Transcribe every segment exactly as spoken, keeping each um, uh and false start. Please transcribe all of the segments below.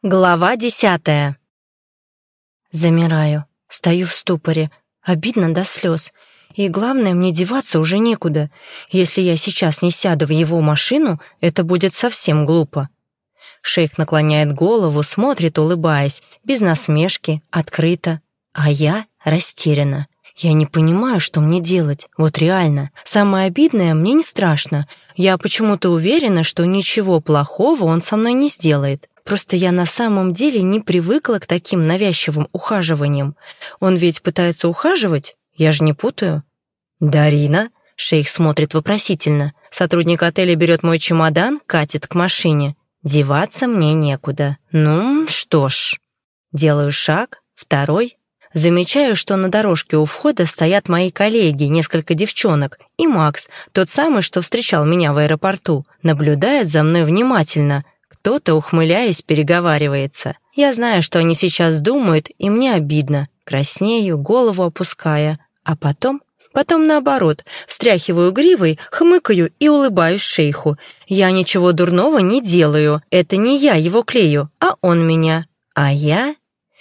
Глава десятая. Замираю, стою в ступоре, обидно до слез. И главное, мне деваться уже некуда. Если я сейчас не сяду в его машину, это будет совсем глупо. Шейх наклоняет голову, смотрит, улыбаясь, без насмешки, открыто. А я растеряна. Я не понимаю, что мне делать. Вот реально. Самое обидное, мне не страшно. Я почему-то уверена, что ничего плохого он со мной не сделает. Просто я на самом деле не привыкла к таким навязчивым ухаживаниям. Он ведь пытается ухаживать? Я же не путаю. «Дарина?» — шейх смотрит вопросительно. Сотрудник отеля берет мой чемодан, катит к машине. Деваться мне некуда. Ну, что ж. Делаю шаг, второй. Замечаю, что на дорожке у входа стоят мои коллеги, несколько девчонок, и Макс, тот самый, что встречал меня в аэропорту, наблюдает за мной внимательно. Кто-то, ухмыляясь, переговаривается. Я знаю, что они сейчас думают, и мне обидно. Краснею, голову опуская. А потом... Потом наоборот. Встряхиваю гривой, хмыкаю и улыбаюсь шейху. Я ничего дурного не делаю. Это не я его клею, а он меня. А я...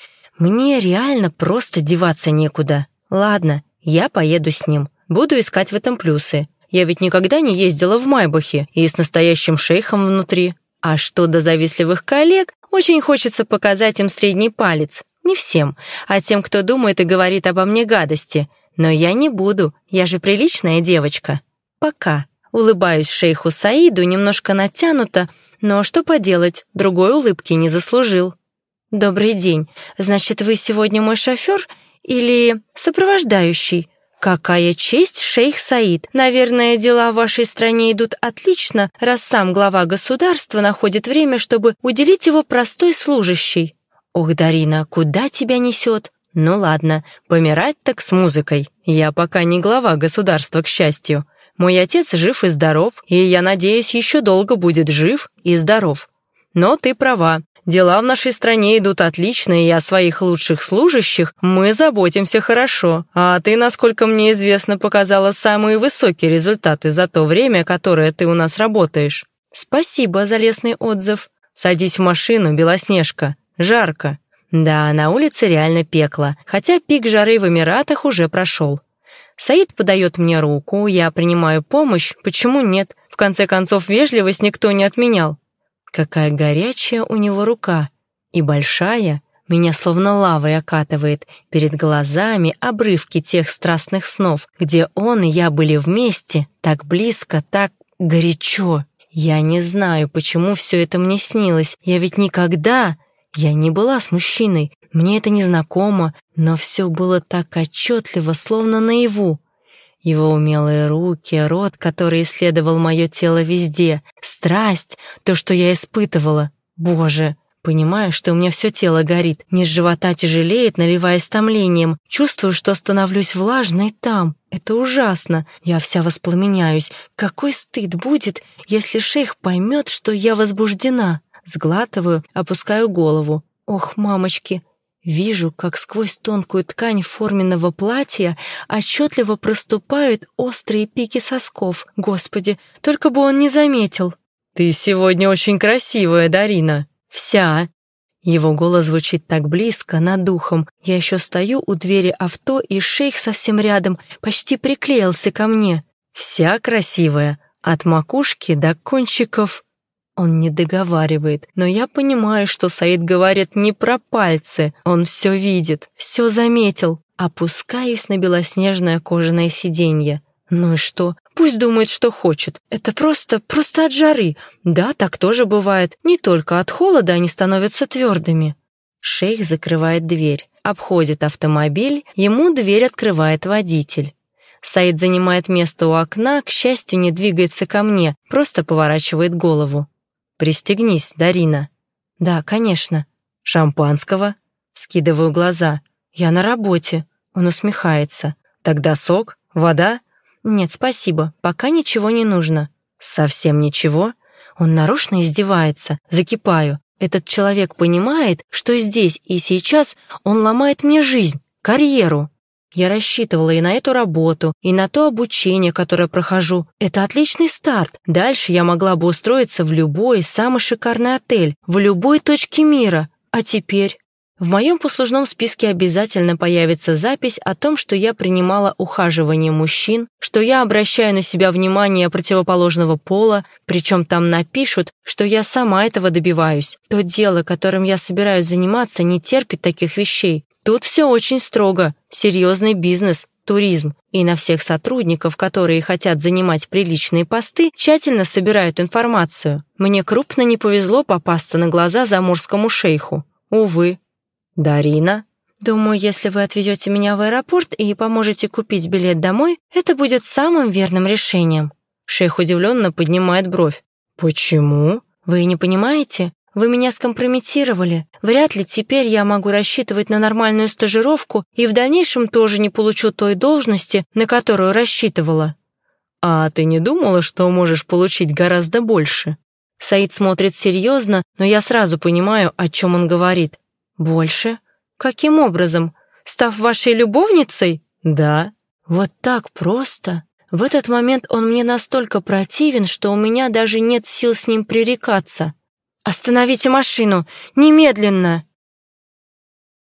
Мне реально просто деваться некуда. Ладно, я поеду с ним. Буду искать в этом плюсы. Я ведь никогда не ездила в Майбахе и с настоящим шейхом внутри. А что до завистливых коллег, очень хочется показать им средний палец. Не всем, а тем, кто думает и говорит обо мне гадости. Но я не буду, я же приличная девочка. Пока. Улыбаюсь шейху Саиду немножко натянуто, но что поделать, другой улыбки не заслужил. «Добрый день. Значит, вы сегодня мой шофер или сопровождающий?» «Какая честь, шейх Саид! Наверное, дела в вашей стране идут отлично, раз сам глава государства находит время, чтобы уделить его простой служащей». «Ох, Дарина, куда тебя несет?» «Ну ладно, помирать так с музыкой. Я пока не глава государства, к счастью. Мой отец жив и здоров, и, я надеюсь, еще долго будет жив и здоров. Но ты права. Дела в нашей стране идут отлично, и о своих лучших служащих мы заботимся хорошо. А ты, насколько мне известно, показала самые высокие результаты за то время, которое ты у нас работаешь. Спасибо за лестный отзыв. Садись в машину, Белоснежка. Жарко». Да, на улице реально пекло, хотя пик жары в Эмиратах уже прошел. Саид подает мне руку, я принимаю помощь, почему нет? В конце концов, вежливость никто не отменял. Какая горячая у него рука. И большая, меня словно лавой окатывает. Перед глазами обрывки тех страстных снов, где он и я были вместе, так близко, так горячо. Я не знаю, почему все это мне снилось. Я ведь никогда... Я не была с мужчиной, мне это незнакомо, но все было так отчетливо, словно наяву. Его умелые руки, рот, который исследовал мое тело везде, страсть, то, что я испытывала. Боже, понимаю, что у меня все тело горит, низ живота тяжелеет, наливаясь томлением. Чувствую, что становлюсь влажной там. Это ужасно. Я вся воспламеняюсь. Какой стыд будет, если шейх поймет, что я возбуждена. Сглатываю, опускаю голову. Ох, мамочки! Вижу, как сквозь тонкую ткань форменного платья отчетливо проступают острые пики сосков. Господи, только бы он не заметил. «Ты сегодня очень красивая, Дарина. Вся!» Его голос звучит так близко, над духом. Я еще стою у двери авто, и шейх совсем рядом, почти приклеился ко мне. «Вся красивая, от макушки до кончиков...» Он не договаривает, но я понимаю, что Саид говорит не про пальцы. Он все видит, все заметил. Опускаюсь на белоснежное кожаное сиденье. Ну и что? Пусть думает, что хочет. Это просто, просто от жары. Да, так тоже бывает. Не только от холода они становятся твердыми. Шейх закрывает дверь, обходит автомобиль, ему дверь открывает водитель. Саид занимает место у окна, к счастью, не двигается ко мне, просто поворачивает голову. «Пристегнись, Дарина». «Да, конечно». «Шампанского?» Скидываю глаза. «Я на работе». Он усмехается. «Тогда сок? Вода?» «Нет, спасибо, пока ничего не нужно». «Совсем ничего?» Он нарочно издевается. Закипаю. Этот человек понимает, что здесь и сейчас он ломает мне жизнь, карьеру. Я рассчитывала и на эту работу, и на то обучение, которое прохожу. Это отличный старт. Дальше я могла бы устроиться в любой самый шикарный отель, в любой точке мира. А теперь? В моем послужном списке обязательно появится запись о том, что я принимала ухаживание мужчин, что я обращаю на себя внимание противоположного пола, причем там напишут, что я сама этого добиваюсь. То дело, которым я собираюсь заниматься, не терпит таких вещей. Тут все очень строго, серьезный бизнес, туризм, и на всех сотрудников, которые хотят занимать приличные посты, тщательно собирают информацию. Мне крупно не повезло попасться на глаза заморскому шейху. Увы. «Дарина?» «Думаю, если вы отвезете меня в аэропорт и поможете купить билет домой, это будет самым верным решением». Шейх удивленно поднимает бровь. «Почему?» «Вы не понимаете? Вы меня скомпрометировали. Вряд ли теперь я могу рассчитывать на нормальную стажировку и в дальнейшем тоже не получу той должности, на которую рассчитывала». «А ты не думала, что можешь получить гораздо больше?» Саид смотрит серьезно, но я сразу понимаю, о чем он говорит. «Больше? Каким образом? Став вашей любовницей?» «Да». «Вот так просто?» В этот момент он мне настолько противен, что у меня даже нет сил с ним пререкаться. «Остановите машину! Немедленно!»